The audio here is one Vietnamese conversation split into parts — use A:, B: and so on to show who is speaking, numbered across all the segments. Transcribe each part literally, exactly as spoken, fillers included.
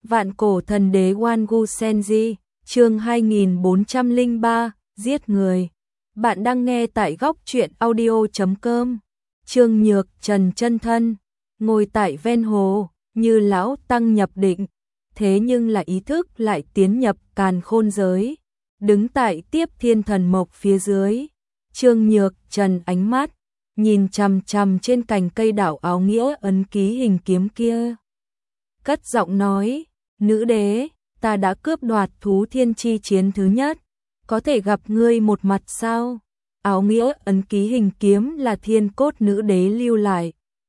A: Vạn cổ thần đế Wangu Senji, chương hai nghìn bốn trăm lẻ ba, giết người. Bạn đang nghe tại góc truyện audio chấm com. Trương Nhược Trần chân thân, ngồi tại ven hồ, như lão tăng nhập định, thế nhưng là ý thức lại tiến nhập càn khôn giới, đứng tại tiếp thiên thần mộc phía dưới. Trương Nhược Trần ánh mắt nhìn chằm chằm trên cành cây đảo áo nghĩa ấn ký hình kiếm kia, cất giọng nói: "Nữ đế, ta đã cướp đoạt thú thiên chi chiến thứ nhất, có thể gặp ngươi một mặt sao?" Áo nghĩa ấn ký hình kiếm là thiên cốt nữ đế lưu lại,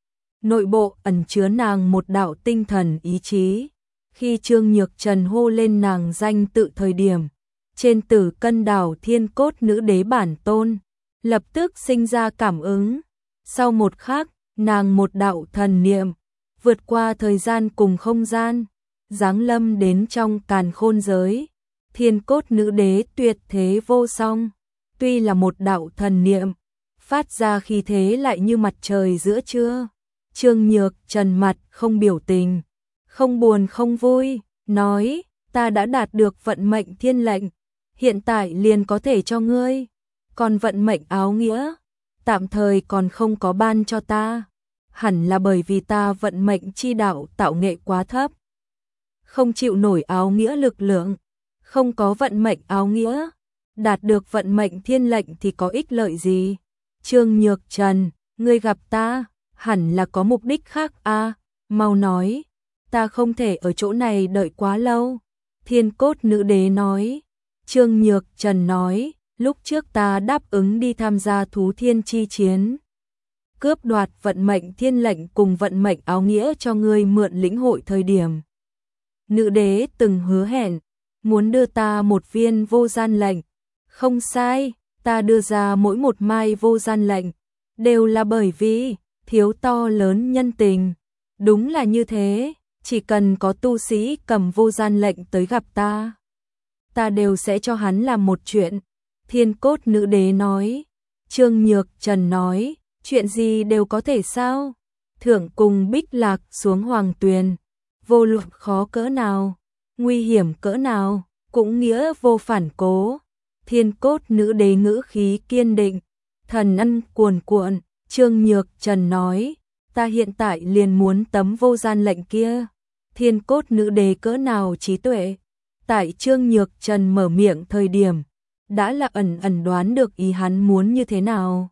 A: nội bộ ẩn chứa nàng một đạo tinh thần ý chí. Khi Trương Nhược Trần hô lên nàng danh tự thời điểm, trên tử cân đảo thiên cốt nữ đế bản tôn lập tức sinh ra cảm ứng. Sau một khắc, nàng một đạo thần niệm vượt qua thời gian cùng không gian, giáng lâm đến trong càn khôn giới. Thiên cốt nữ đế tuyệt thế vô song, tuy là một đạo thần niệm, phát ra khí thế lại như mặt trời giữa trưa. Trương Nhược Trần mặt không biểu tình, không buồn không vui, nói: "Ta đã đạt được vận mệnh thiên lệnh, hiện tại liền có thể cho ngươi, còn vận mệnh áo nghĩa, tạm thời còn không có ban cho ta. Hẳn là bởi vì ta vận mệnh chi đạo tạo nghệ quá thấp, không chịu nổi áo nghĩa lực lượng, không có vận mệnh áo nghĩa, đạt được vận mệnh thiên lệnh thì có ích lợi gì?" Trương Nhược Trần, ngươi gặp ta, hẳn là có mục đích khác a, mau nói, ta không thể ở chỗ này đợi quá lâu. Thiên cốt nữ đế nói. Trương Nhược Trần nói: "Lúc trước ta đáp ứng đi tham gia thú thiên chi chiến, cướp đoạt vận mệnh thiên lệnh cùng vận mệnh áo nghĩa cho ngươi mượn lĩnh hội thời điểm, nữ đế từng hứa hẹn muốn đưa ta một viên vô gian lệnh. Không sai, ta đưa ra mỗi một mai vô gian lệnh đều là bởi vì thiếu to lớn nhân tình. Đúng là như thế, chỉ cần có tu sĩ cầm vô gian lệnh tới gặp ta, ta đều sẽ cho hắn làm một chuyện." Thiên cốt nữ đế nói. Trương Nhược Trần nói: "Chuyện gì đều có thể sao? Thượng cùng Bích Lạc xuống hoàng tuyền, vô luận khó cỡ nào, nguy hiểm cỡ nào, cũng nghĩa vô phản cố." Thiên cốt nữ đế ngữ khí kiên định, thần ân cuồn cuộn. Trương Nhược Trần nói: "Ta hiện tại liền muốn tấm vô gian lệnh kia." Thiên cốt nữ đế cỡ nào trí tuệ, tại Trương Nhược Trần mở miệng thời điểm, đã là ẩn ẩn đoán được ý hắn muốn như thế nào.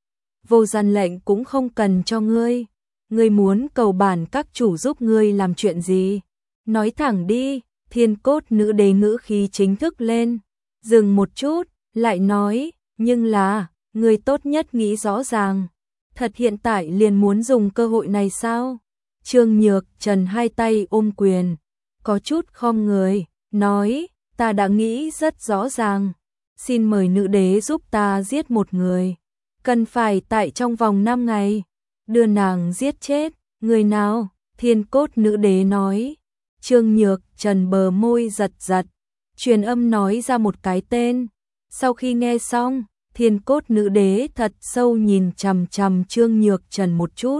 A: "Vô gian lệnh cũng không cần cho ngươi, ngươi muốn cầu bản các chủ giúp ngươi làm chuyện gì? Nói thẳng đi." Thiên cốt nữ đế ngữ khí chính thức lên, dừng một chút, lại nói: "Nhưng là, ngươi tốt nhất nghĩ rõ ràng, thật hiện tại liền muốn dùng cơ hội này sao?" Trương Nhược Trần hai tay ôm quyền, có chút khom người, nói: "Ta đã nghĩ rất rõ ràng, xin mời nữ đế giúp ta giết một người, cần phải tại trong vòng năm ngày đưa nàng giết chết." "Người nào?" Thiên cốt nữ đế nói. Trương Nhược Trần bờ môi giật giật, truyền âm nói ra một cái tên. Sau khi nghe xong, thiên cốt nữ đế thật sâu nhìn chằm chằm Trương Nhược Trần một chút,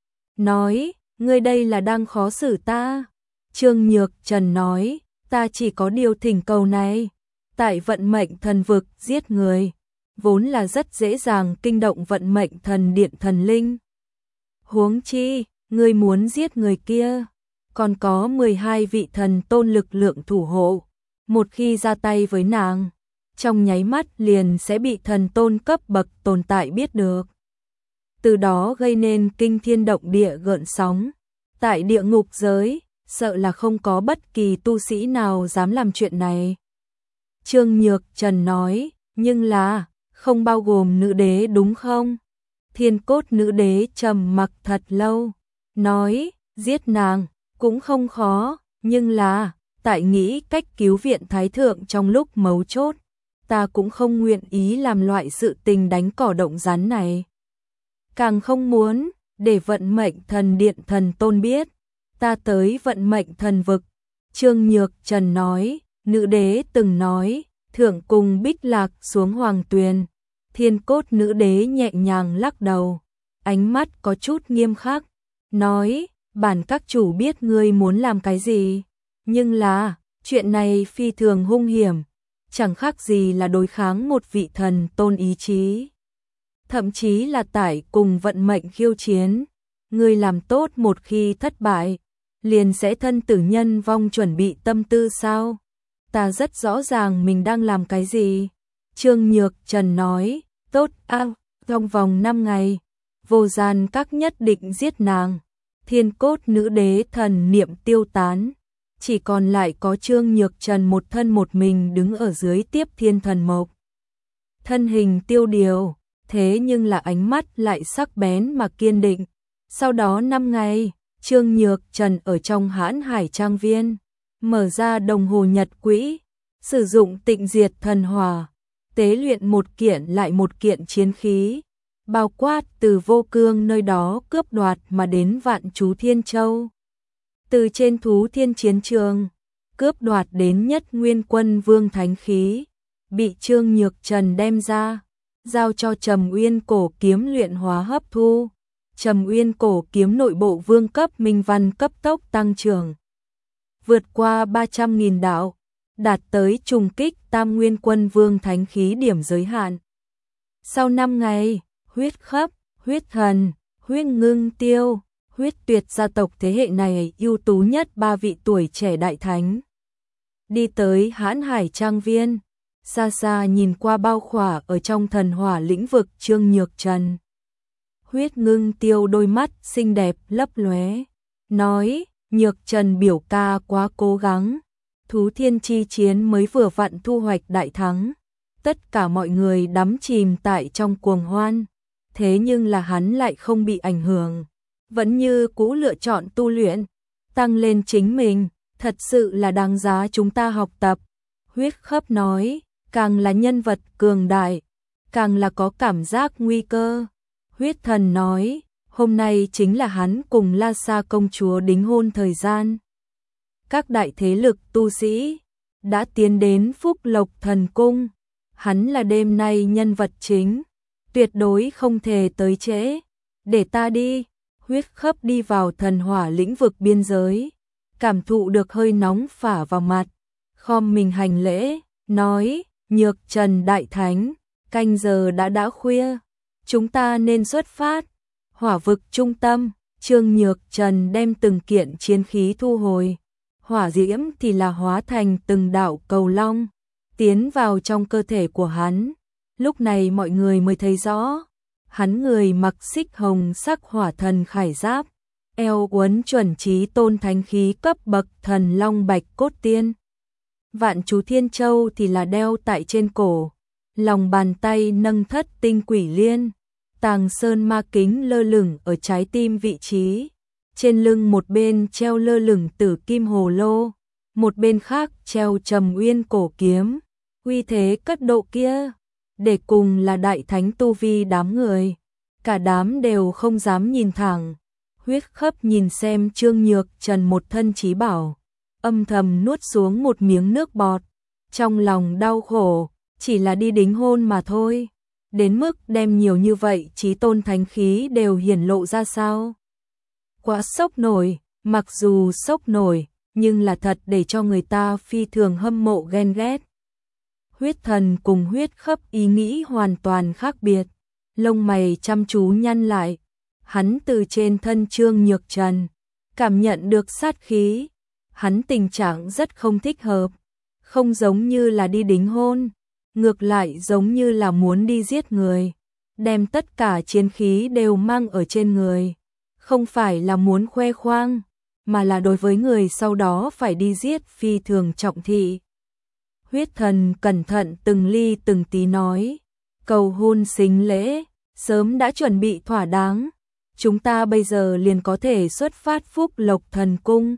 A: nói: "Ngươi đây là đang khó xử ta." Trương Nhược Trần nói: "Ta chỉ có điều thỉnh cầu này, tại vận mệnh thần vực giết người, vốn là rất dễ dàng kinh động vận mệnh thần điện thần linh. Huống chi, ngươi muốn giết người kia, còn có mười hai vị thần tôn lực lượng thủ hộ, một khi ra tay với nàng, trong nháy mắt liền sẽ bị thần tôn cấp bậc tồn tại biết được, từ đó gây nên kinh thiên động địa gợn sóng. Tại địa ngục giới, sợ là không có bất kỳ tu sĩ nào dám làm chuyện này." Trương Nhược Trần nói: "Nhưng là, không bao gồm nữ đế đúng không?" Thiên cốt nữ đế trầm mặc thật lâu, nói: "Giết nàng cũng không khó, nhưng là, tại nghĩ cách cứu viện thái thượng trong lúc mấu chốt, ta cũng không nguyện ý làm loại sự tình đánh cỏ động rắn này. Càng không muốn để vận mệnh thần điện thần tôn biết ta tới vận mệnh thần vực." Trương Nhược Trần nói: "Nữ đế từng nói, thượng cùng Bích Lạc xuống hoàng tuyền." Thiên cốt nữ đế nhẹ nhàng lắc đầu, ánh mắt có chút nghiêm khắc, nói: "Bản các chủ biết ngươi muốn làm cái gì, Nhưng là, chuyện này phi thường hung hiểm, chẳng khác gì là đối kháng một vị thần tôn ý chí. Thậm chí là tải cùng vận mệnh khiêu chiến. Người làm tốt một khi thất bại, liền sẽ thân tử nhân vong, chuẩn bị tâm tư sao? Ta rất rõ ràng mình đang làm cái gì. Trương Nhược Trần nói, tốt a, à, trong vòng năm ngày, vô gian các nhất định giết nàng. Thiên cốt nữ đế thần niệm tiêu tán, chỉ còn lại có Trương Nhược Trần một thân một mình đứng ở dưới tiếp thiên thần mộc. Thân hình tiêu điều, thế nhưng là ánh mắt lại sắc bén mà kiên định. Sau đó năm ngày, Trương Nhược Trần ở trong Hãn Hải Trang Viên, mở ra đồng hồ nhật quỹ, sử dụng tịnh diệt thần hỏa, tế luyện một kiện lại một kiện chiến khí, bao quát từ Vô Cương nơi đó cướp đoạt mà đến Vạn Chú Thiên Châu. Từ trên Thú Thiên chiến trường, cướp đoạt đến Nhất Nguyên Quân Vương thánh khí, bị Trương Nhược Trần đem ra, giao cho Trầm Uyên cổ kiếm luyện hóa hấp thu. Trầm Uyên cổ kiếm nội bộ vương cấp minh văn cấp tốc tăng trưởng, vượt qua ba trăm nghìn đạo, đạt tới trùng kích Tam Nguyên Quân Vương thánh khí điểm giới hạn. Sau năm ngày, huyết khắp, huyết thần, huyết ngưng tiêu, huyết tuyệt gia tộc thế hệ này ưu tú nhất ba vị tuổi trẻ đại thánh đi tới Hãn Hải Trang Viên, xa xa nhìn qua bao khỏa ở trong thần hỏa lĩnh vực Trương Nhược Trần. Huyết ngưng tiêu đôi mắt xinh đẹp lấp lóe, nói, Nhược Trần biểu ca quá cố gắng, Thú Thiên chi chiến mới vừa vặn thu hoạch đại thắng, tất cả mọi người đắm chìm tại trong cuồng hoan, thế nhưng là hắn lại không bị ảnh hưởng, vẫn như cũ lựa chọn tu luyện, tăng lên chính mình, thật sự là đáng giá chúng ta học tập. Huyết khắp nói, càng là nhân vật cường đại, càng là có cảm giác nguy cơ. Huyết thần nói, hôm nay chính là hắn cùng La Sa công chúa đính hôn thời gian. Các đại thế lực tu sĩ đã tiến đến Phúc Lộc Thần Cung, hắn là đêm nay nhân vật chính, tuyệt đối không thể tới trễ. Để ta đi. Huyết khắp đi vào thần hỏa lĩnh vực biên giới, cảm thụ được hơi nóng phả vào mặt, khom mình hành lễ, nói, Nhược Trần đại thánh, canh giờ đã đã khuya, chúng ta nên xuất phát. Hỏa vực trung tâm, Trương Nhược Trần đem từng kiện chiến khí thu hồi, hỏa diễm thì là hóa thành từng đạo cầu long, tiến vào trong cơ thể của hắn. Lúc này mọi người mới thấy rõ, hắn người mặc xích hồng sắc hỏa thần khải giáp, eo uốn chuẩn chí tôn thánh khí cấp bậc thần long bạch cốt tiên. Vạn Chú Thiên Châu thì là đeo tại trên cổ, lòng bàn tay nâng thất tinh quỷ liên, tàng sơn ma kính lơ lửng ở trái tim vị trí, trên lưng một bên treo lơ lửng tử kim hồ lô, một bên khác treo Trầm Uyên cổ kiếm, uy thế cất độ kia, để cùng là đại thánh tu vi đám người, cả đám đều không dám nhìn thẳng. Huyết khắp nhìn xem Trương Nhược Trần một thân chí bảo, âm thầm nuốt xuống một miếng nước bọt, trong lòng đau khổ, chỉ là đi đính hôn mà thôi, đến mức đem nhiều như vậy chí tôn thánh khí đều hiển lộ ra sao? Quá sốc nổi, mặc dù sốc nổi, nhưng là thật để cho người ta phi thường hâm mộ ghen ghét. Huyết thần cùng huyết khắp ý nghĩ hoàn toàn khác biệt, lông mày chăm chú nhăn lại, hắn từ trên thân Trương Nhược Trần cảm nhận được sát khí, hắn tình trạng rất không thích hợp, không giống như là đi đính hôn, ngược lại giống như là muốn đi giết người, đem tất cả chiến khí đều mang ở trên người, không phải là muốn khoe khoang, mà là đối với người sau đó phải đi giết phi thường trọng thị. Huyết thần cẩn thận từng ly từng tí nói, cầu hôn xính lễ, sớm đã chuẩn bị thỏa đáng, chúng ta bây giờ liền có thể xuất phát Phúc Lộc Thần Cung.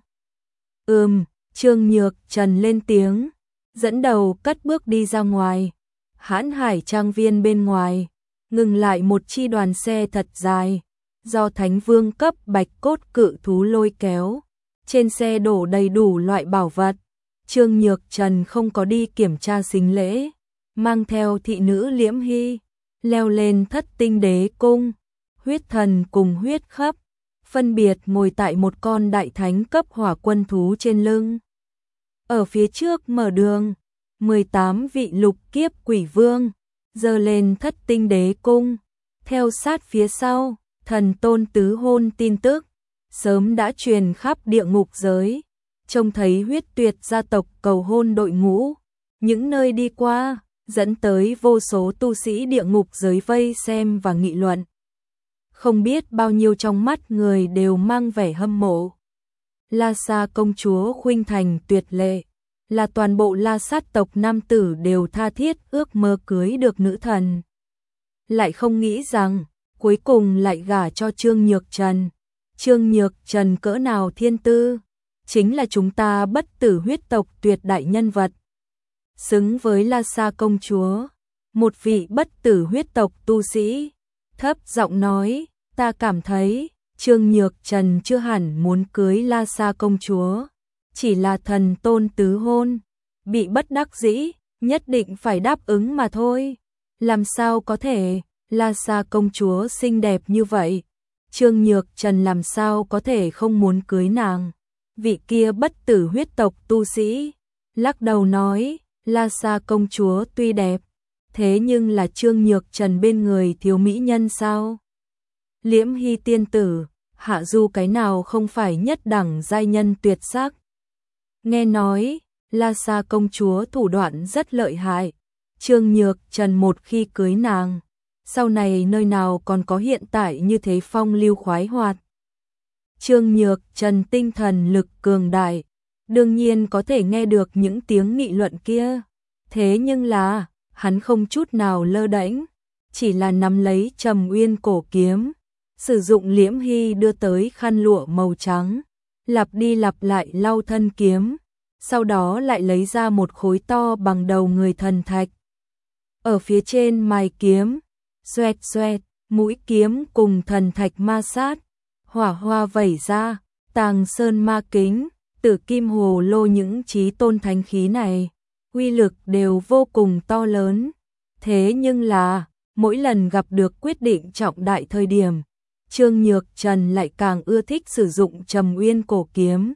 A: Ừm, Trương Nhược Trần lên tiếng, dẫn đầu cất bước đi ra ngoài, Hãn Hải Trang Viên bên ngoài, ngừng lại một chi đoàn xe thật dài, do Thánh Vương cấp bạch cốt cự thú lôi kéo, trên xe đổ đầy đủ loại bảo vật. Trương Nhược Trần không có đi kiểm tra xính lễ, mang theo thị nữ Liễm Hy, leo lên thất tinh đế cung, huyết thần cùng huyết khắp, phân biệt ngồi tại một con đại thánh cấp hỏa quân thú trên lưng. Ở phía trước mở đường, mười tám vị lục kiếp quỷ vương giơ lên thất tinh đế cung, theo sát phía sau, thần tôn tứ hôn tin tức sớm đã truyền khắp địa ngục giới, trông thấy huyết tuyệt gia tộc cầu hôn đội ngũ, những nơi đi qua, dẫn tới vô số tu sĩ địa ngục giới vây xem và nghị luận. Không biết bao nhiêu trong mắt người đều mang vẻ hâm mộ. La Sa công chúa khuynh thành tuyệt lệ, là toàn bộ La Sát tộc nam tử đều tha thiết ước mơ cưới được nữ thần. Lại không nghĩ rằng, cuối cùng lại gả cho Trương Nhược Trần. Trương Nhược Trần cỡ nào thiên tư, chính là chúng ta bất tử huyết tộc tuyệt đại nhân vật. Xứng với La Sa công chúa, một vị bất tử huyết tộc tu sĩ, thấp giọng nói, ta cảm thấy, Trương Nhược Trần chưa hẳn muốn cưới La Sa công chúa, chỉ là thần tôn tứ hôn, bị bất đắc dĩ, nhất định phải đáp ứng mà thôi. Làm sao có thể, La Sa công chúa xinh đẹp như vậy, Trương Nhược Trần làm sao có thể không muốn cưới nàng. Vị kia bất tử huyết tộc tu sĩ, lắc đầu nói, La Sa công chúa tuy đẹp, thế nhưng là Trương Nhược Trần bên người thiếu mỹ nhân sao? Liễm Hy tiên tử, Hạ Du cái nào không phải nhất đẳng giai nhân tuyệt sắc. Nghe nói, La Sa công chúa thủ đoạn rất lợi hại, Trương Nhược Trần một khi cưới nàng, sau này nơi nào còn có hiện tại như thế phong lưu khoái hoạt. Trương Nhược Trần tinh thần lực cường đại, đương nhiên có thể nghe được những tiếng nghị luận kia, thế nhưng là, hắn không chút nào lơ đễnh, chỉ là nắm lấy Trầm Uyên cổ kiếm, sử dụng Liễm Hy đưa tới khăn lụa màu trắng, lặp đi lặp lại lau thân kiếm, sau đó lại lấy ra một khối to bằng đầu người thần thạch. Ở phía trên mài kiếm, xoẹt xoẹt, mũi kiếm cùng thần thạch ma sát, hỏa hoa vẩy ra, Tàng Sơn ma kính, Tử Kim hồ lô những chí tôn thánh khí này, uy lực đều vô cùng to lớn. Thế nhưng là, mỗi lần gặp được quyết định trọng đại thời điểm, Trương Nhược Trần lại càng ưa thích sử dụng Trầm Uyên cổ kiếm.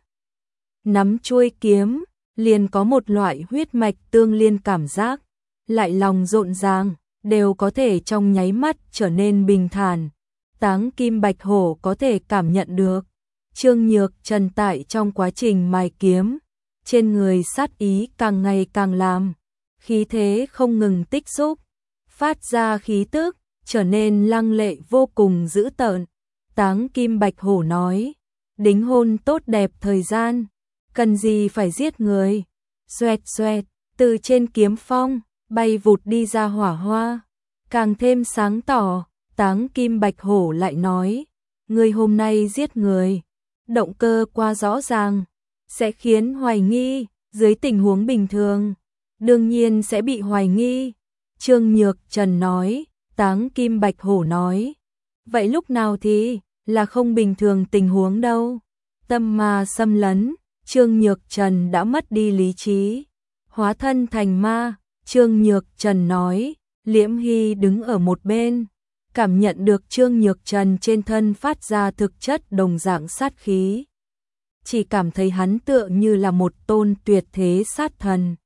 A: Nắm chuôi kiếm, liền có một loại huyết mạch tương liên cảm giác, lại lòng rộn ràng, đều có thể trong nháy mắt trở nên bình thản. Táng Kim Bạch Hổ có thể cảm nhận được. Trương Nhược Trần tại trong quá trình mài kiếm, trên người sát ý càng ngày càng làm, khí thế không ngừng tích xúc, phát ra khí tức, trở nên lăng lệ vô cùng dữ tợn. Táng Kim Bạch Hổ nói, đính hôn tốt đẹp thời gian, cần gì phải giết người. Xoẹt xoẹt, từ trên kiếm phong, bay vụt đi ra hỏa hoa, càng thêm sáng tỏ. Táng Kim Bạch Hổ lại nói, người hôm nay giết người, động cơ quá rõ ràng, sẽ khiến hoài nghi, dưới tình huống bình thường, đương nhiên sẽ bị hoài nghi. Trương Nhược Trần nói, Táng Kim Bạch Hổ nói, vậy lúc nào thì là không bình thường tình huống đâu. Tâm ma xâm lấn, Trương Nhược Trần đã mất đi lý trí, hóa thân thành ma. Trương Nhược Trần nói, Liễm Hy đứng ở một bên, cảm nhận được Trương Nhược Trần trên thân phát ra thực chất đồng dạng sát khí. Chỉ cảm thấy hắn tựa như là một tôn tuyệt thế sát thần.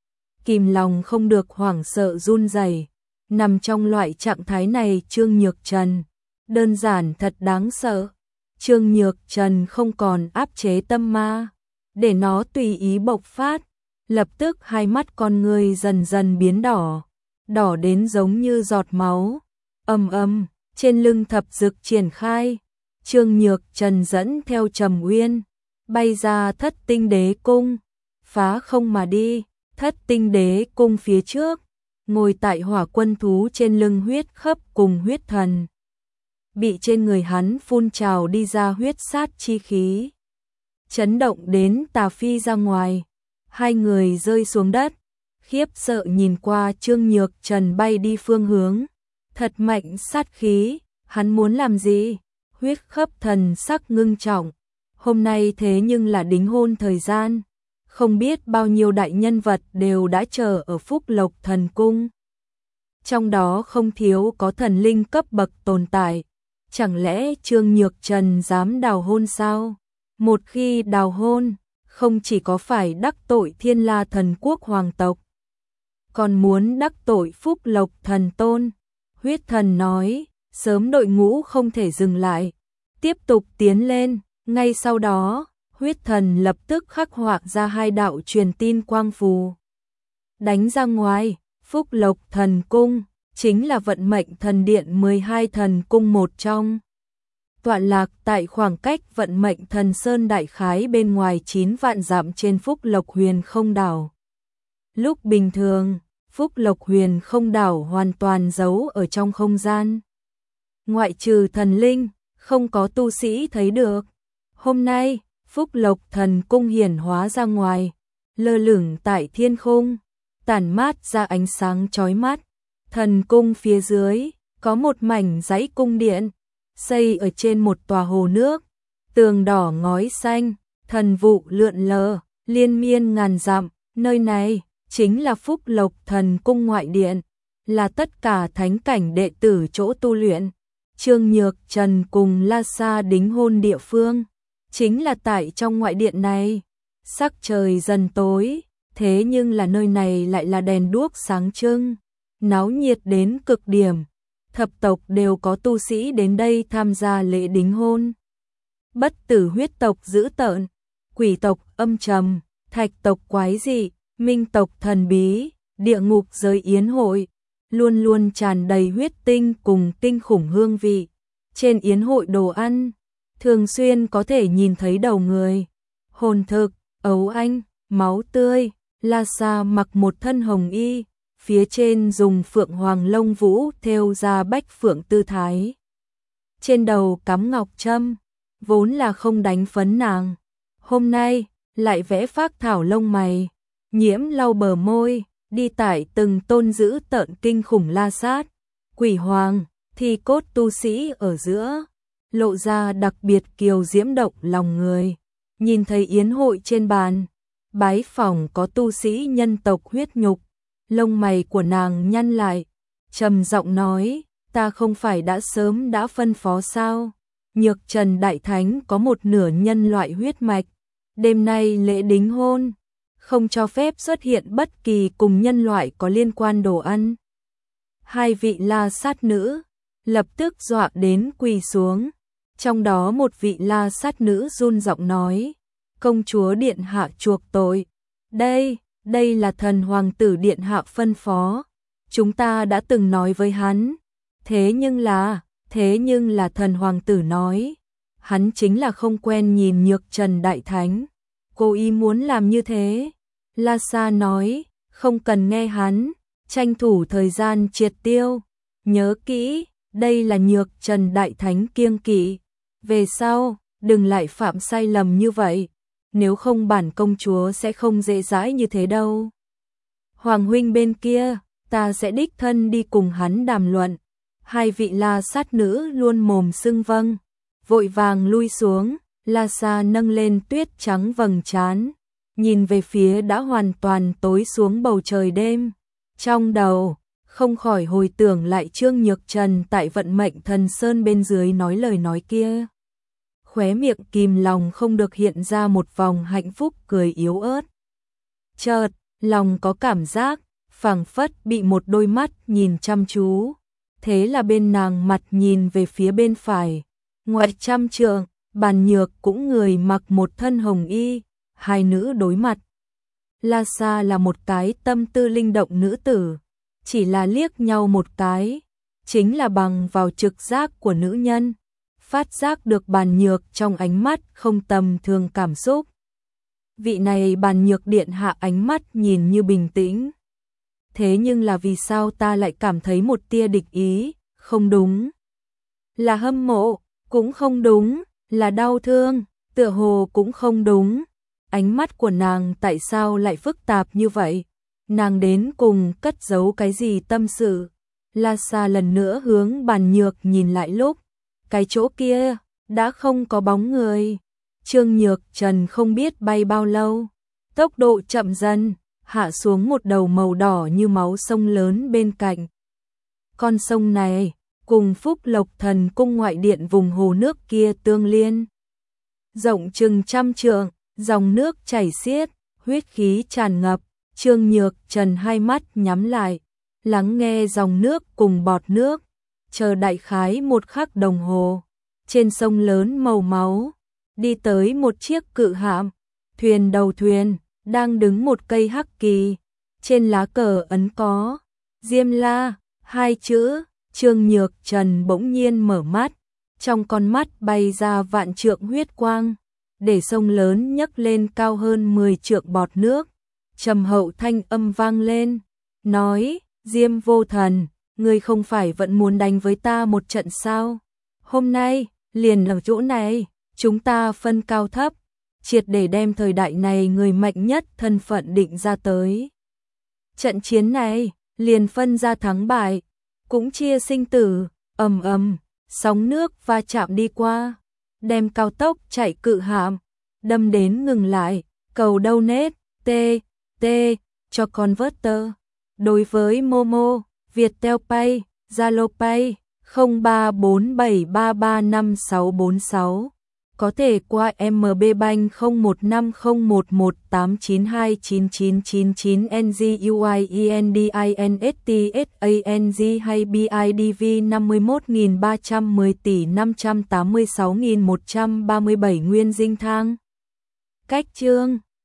A: Kìm lòng không được hoảng sợ run rẩy, nằm trong loại trạng thái này Trương Nhược Trần, đơn giản thật đáng sợ. Trương Nhược Trần không còn áp chế tâm ma, để nó tùy ý bộc phát, lập tức hai mắt con người dần dần biến đỏ, đỏ đến giống như giọt máu. Âm âm, trên lưng thập dực triển khai, Trương Nhược Trần dẫn theo Trầm Uyên, bay ra thất tinh đế cung, phá không mà đi. Thất tinh đế cung phía trước, ngồi tại hỏa quân thú trên lưng huyết khấp cùng huyết thần. Bị trên người hắn phun trào đi ra huyết sát chi khí, chấn động đến tà phi ra ngoài. Hai người rơi xuống đất, khiếp sợ nhìn qua Trương Nhược Trần bay đi phương hướng. Thật mạnh sát khí, hắn muốn làm gì? Huyết khấp thần sắc ngưng trọng. Hôm nay thế nhưng là đính hôn thời gian, không biết bao nhiêu đại nhân vật đều đã chờ ở Phúc Lộc Thần Cung. Trong đó không thiếu có thần linh cấp bậc tồn tại. Chẳng lẽ Trương Nhược Trần dám đào hôn sao? Một khi đào hôn, không chỉ có phải đắc tội Thiên La Thần Quốc hoàng tộc, còn muốn đắc tội Phúc Lộc Thần Tôn. Huyết Thần nói, sớm đội ngũ không thể dừng lại, tiếp tục tiến lên. Ngay sau đó, Huyết Thần lập tức khắc họa ra hai đạo truyền tin quang phù. Đánh ra ngoài, Phúc Lộc Thần Cung, chính là vận mệnh thần điện mười hai thần cung một trong. Tọa lạc tại khoảng cách vận mệnh thần sơn đại khái bên ngoài chín vạn dặm trên Phúc Lộc Huyền Không Đảo. Lúc bình thường, Phúc Lộc Huyền Không Đảo hoàn toàn giấu ở trong không gian. Ngoại trừ thần linh, không có tu sĩ thấy được. Hôm nay, Phúc Lộc Thần Cung hiển hóa ra ngoài, lơ lửng tại thiên khung, tản mát ra ánh sáng chói mắt. Thần cung phía dưới, có một mảnh dãy cung điện, xây ở trên một tòa hồ nước, tường đỏ ngói xanh, thần vụ lượn lờ, liên miên ngàn dặm. Nơi này chính là Phúc Lộc Thần Cung ngoại điện, là tất cả thánh cảnh đệ tử chỗ tu luyện. Trương Nhược Trần cùng La Sa đính hôn địa phương, chính là tại trong ngoại điện này. Sắc trời dần tối, thế nhưng là nơi này lại là đèn đuốc sáng trưng, náo nhiệt đến cực điểm. Thập tộc đều có tu sĩ đến đây tham gia lễ đính hôn. Bất tử huyết tộc dữ tợn, quỷ tộc âm trầm, thạch tộc quái dị, minh tộc thần bí, địa ngục giới yến hội, luôn luôn tràn đầy huyết tinh cùng kinh khủng hương vị. Trên yến hội đồ ăn, thường xuyên có thể nhìn thấy đầu người, hồn thực, ấu anh, máu tươi. La Sa mặc một thân hồng y, phía trên dùng phượng hoàng lông vũ thêu ra bách phượng tư thái. Trên đầu cắm ngọc trâm, vốn là không đánh phấn nàng, hôm nay lại vẽ phác thảo lông mày, nhiễm lau bờ môi, đi tải từng tôn giữ tợn kinh khủng la sát, quỷ hoàng, thi cốt tu sĩ ở giữa, lộ ra đặc biệt kiều diễm động lòng người. Nhìn thấy yến hội trên bàn, bái phỏng có tu sĩ nhân tộc huyết nhục, lông mày của nàng nhăn lại, trầm giọng nói, ta không phải đã sớm đã phân phó sao? Nhược Trần Đại Thánh có một nửa nhân loại huyết mạch, đêm nay lễ đính hôn, không cho phép xuất hiện bất kỳ cùng nhân loại có liên quan đồ ăn. Hai vị la sát nữ lập tức dọa đến quỳ xuống, trong đó một vị la sát nữ run giọng nói, công chúa điện hạ chuộc tội, đây, đây là thần hoàng tử điện hạ phân phó, chúng ta đã từng nói với hắn, thế nhưng là, thế nhưng là thần hoàng tử nói, hắn chính là không quen nhìn Nhược Trần Đại Thánh, cô ý muốn làm như thế. La Sa nói, không cần nghe hắn, tranh thủ thời gian triệt tiêu, nhớ kỹ, đây là Nhược Trần Đại Thánh kiêng kỵ, về sau, đừng lại phạm sai lầm như vậy, nếu không bản công chúa sẽ không dễ dãi như thế đâu. Hoàng huynh bên kia, ta sẽ đích thân đi cùng hắn đàm luận. Hai vị la sát nữ luôn mồm xưng vâng, vội vàng lui xuống. La Sa nâng lên tuyết trắng vầng trán, nhìn về phía đã hoàn toàn tối xuống bầu trời đêm, trong đầu không khỏi hồi tưởng lại Trương Nhược Trần tại vận mệnh thần sơn bên dưới nói lời nói kia. Khóe miệng kìm lòng không được hiện ra một vòng hạnh phúc cười yếu ớt. Chợt, lòng có cảm giác phảng phất bị một đôi mắt nhìn chăm chú. Thế là bên nàng mặt nhìn về phía bên phải, ngoại trăm trượng, Bàn Nhược cũng người mặc một thân hồng y, hai nữ đối mặt. La Sa là một cái tâm tư linh động nữ tử, chỉ là liếc nhau một cái, chính là bằng vào trực giác của nữ nhân, phát giác được Bàn Nhược trong ánh mắt không tầm thường cảm xúc. Vị này Bàn Nhược điện hạ ánh mắt nhìn như bình tĩnh. Thế nhưng là vì sao ta lại cảm thấy một tia địch ý, không đúng. Là hâm mộ, cũng không đúng, là đau thương, tựa hồ cũng không đúng. Ánh mắt của nàng tại sao lại phức tạp như vậy? Nàng đến cùng cất giấu cái gì tâm sự? La Sa lần nữa hướng Bàn Nhược nhìn lại lúc, cái chỗ kia đã không có bóng người. Trương Nhược Trần không biết bay bao lâu, tốc độ chậm dần, hạ xuống một đầu màu đỏ như máu sông lớn bên cạnh. Con sông này cùng Phúc Lộc Thần Cung ngoại điện vùng hồ nước kia tương liên, rộng chừng trăm trượng, dòng nước chảy xiết, huyết khí tràn ngập, Trương Nhược Trần hai mắt nhắm lại, lắng nghe dòng nước cùng bọt nước, chờ đại khái một khắc đồng hồ. Trên sông lớn màu máu, đi tới một chiếc cự hạm, thuyền đầu thuyền, đang đứng một cây hắc kỳ, trên lá cờ ấn có Diêm La hai chữ. Trương Nhược Trần bỗng nhiên mở mắt, trong con mắt bay ra vạn trượng huyết quang, để sông lớn nhấc lên cao hơn mười trượng bọt nước. Trầm hậu thanh âm vang lên, nói: Diêm Vô Thần, ngươi không phải vẫn muốn đánh với ta một trận sao? Hôm nay, liền ở chỗ này, chúng ta phân cao thấp, triệt để đem thời đại này người mạnh nhất thân phận định ra tới. Trận chiến này, liền phân ra thắng bại, cũng chia sinh tử. Ầm ầm, sóng nước va chạm đi qua, đem cao tốc chạy cự hạm đâm đến ngừng lại. Cầu donate T T cho Converter. Đối với Momo, Viettel Pay, Zalo Pay không ba bốn bảy ba ba năm sáu bốn sáu, có thể qua em bê Bank không một năm không một một tám chín hai chín chín chín chín N G U I E N D I N S T S A N G hay B I D V năm mươi mốt nghìn ba trăm mười tỷ năm trăm tám mươi sáu nghìn một trăm ba mươi bảy Nguyên Dinh Thang. Cách chương